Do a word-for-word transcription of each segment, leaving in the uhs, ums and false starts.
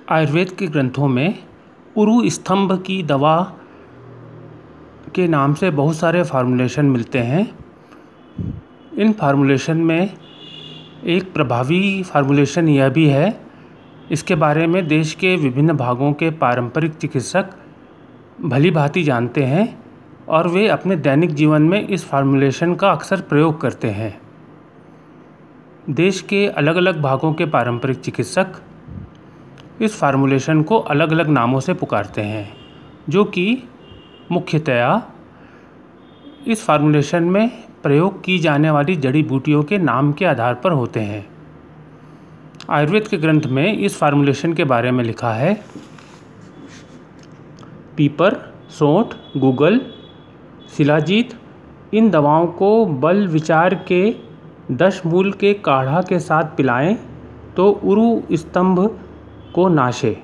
आयुर्वेद के ग्रंथों में उरु स्तंभ की दवा के नाम से बहुत सारे फार्मूलेशन मिलते हैं। इन फार्मूलेशन में एक प्रभावी फार्मूलेशन यह भी है, इसके बारे में देश के विभिन्न भागों के पारंपरिक चिकित्सक भली भांति जानते हैं और वे अपने दैनिक जीवन में इस फार्मूलेशन का अक्सर प्रयोग करते हैं। देश के अलग अलग भागों के पारंपरिक चिकित्सक इस फार्मूलेशन को अलग अलग नामों से पुकारते हैं, जो कि मुख्यतया इस फार्मूलेशन में प्रयोग की जाने वाली जड़ी बूटियों के नाम के आधार पर होते हैं। आयुर्वेद के ग्रंथ में इस फार्मूलेशन के बारे में लिखा है, पीपर, सोंठ, गूगल, शिलाजीत इन दवाओं को बल विचार के दश मूल के काढ़ा के साथ पिलाएं तो उरु स्तंभ को नाशे।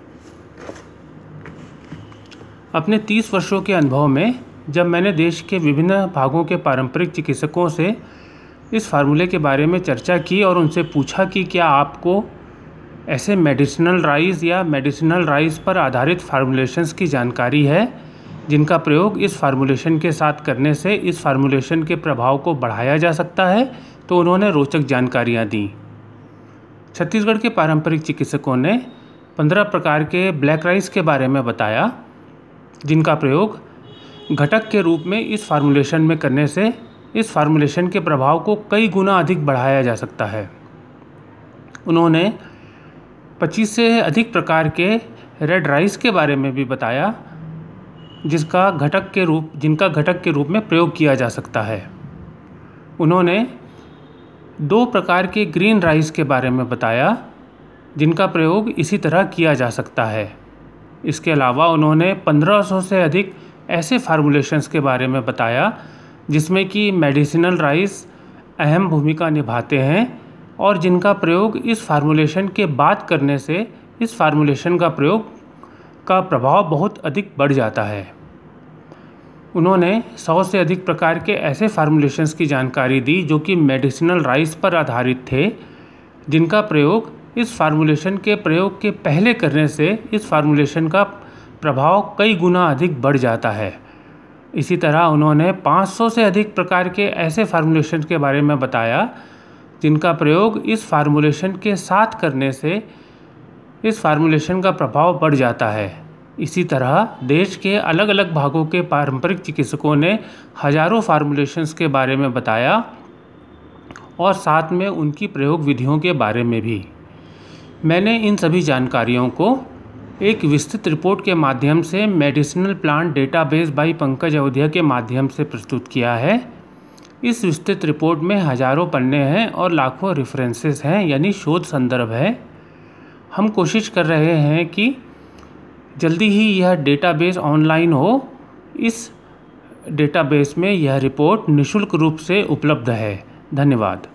अपने तीस वर्षों के अनुभव में जब मैंने देश के विभिन्न भागों के पारंपरिक चिकित्सकों से इस फार्मूले के बारे में चर्चा की और उनसे पूछा कि क्या आपको ऐसे मेडिसिनल राइस या मेडिसिनल राइस पर आधारित फार्मूलेशंस की जानकारी है जिनका प्रयोग इस फार्मूलेशन के साथ करने से इस फार्मूलेशन के प्रभाव को बढ़ाया जा सकता है, तो उन्होंने रोचक जानकारियाँ दी। छत्तीसगढ़ के पारंपरिक चिकित्सकों ने पंद्रह प्रकार के ब्लैक राइस के बारे में बताया, जिनका प्रयोग घटक के रूप में इस फार्मूलेशन में करने से इस फार्मूलेशन के प्रभाव को कई गुना अधिक बढ़ाया जा सकता है। उन्होंने पच्चीस से अधिक प्रकार के रेड राइस के बारे में भी बताया, जिसका घटक के रूप जिनका घटक के रूप में प्रयोग किया जा सकता है। उन्होंने दो प्रकार के ग्रीन राइस के बारे में बताया, जिनका प्रयोग इसी तरह किया जा सकता है। इसके अलावा उन्होंने पंद्रह सौ से अधिक ऐसे फार्मूलेशंस के बारे में बताया जिसमें कि मेडिसिनल राइस अहम भूमिका निभाते हैं और जिनका प्रयोग इस फार्मूलेशन के बाद करने से इस फार्मूलेशन का प्रयोग का प्रभाव बहुत अधिक बढ़ जाता है। उन्होंने सौ से अधिक प्रकार के ऐसे फार्मूलेशंस की जानकारी दी जो कि मेडिसिनल राइस पर आधारित थे, जिनका प्रयोग इस फार्मूलेशन के प्रयोग के पहले करने से इस फार्मूलेशन का प्रभाव कई गुना अधिक बढ़ जाता है। इसी तरह उन्होंने पाँच सौ से अधिक प्रकार के ऐसे फार्मूलेशन के बारे में बताया जिनका प्रयोग इस फार्मूलेशन के साथ करने से इस फार्मूलेशन का प्रभाव बढ़ जाता है। इसी तरह देश के अलग अलग भागों के पारंपरिक चिकित्सकों ने हजारों फार्मूलेशंस के बारे में बताया और साथ में उनकी प्रयोग विधियों के बारे में भी। मैंने इन सभी जानकारियों को एक विस्तृत रिपोर्ट के माध्यम से medicinal plant database by Pankaj Awadhiya के माध्यम से प्रस्तुत किया है। इस विस्तृत रिपोर्ट में हजारों पन्ने हैं और लाखों रेफरेंसेस हैं, यानी शोध संदर्भ है। हम कोशिश कर रहे हैं कि जल्दी ही यह डेटाबेस ऑनलाइन हो। इस डेटाबेस में यह रिपोर्ट निःशुल्क रूप से उपलब्ध है। धन्यवाद।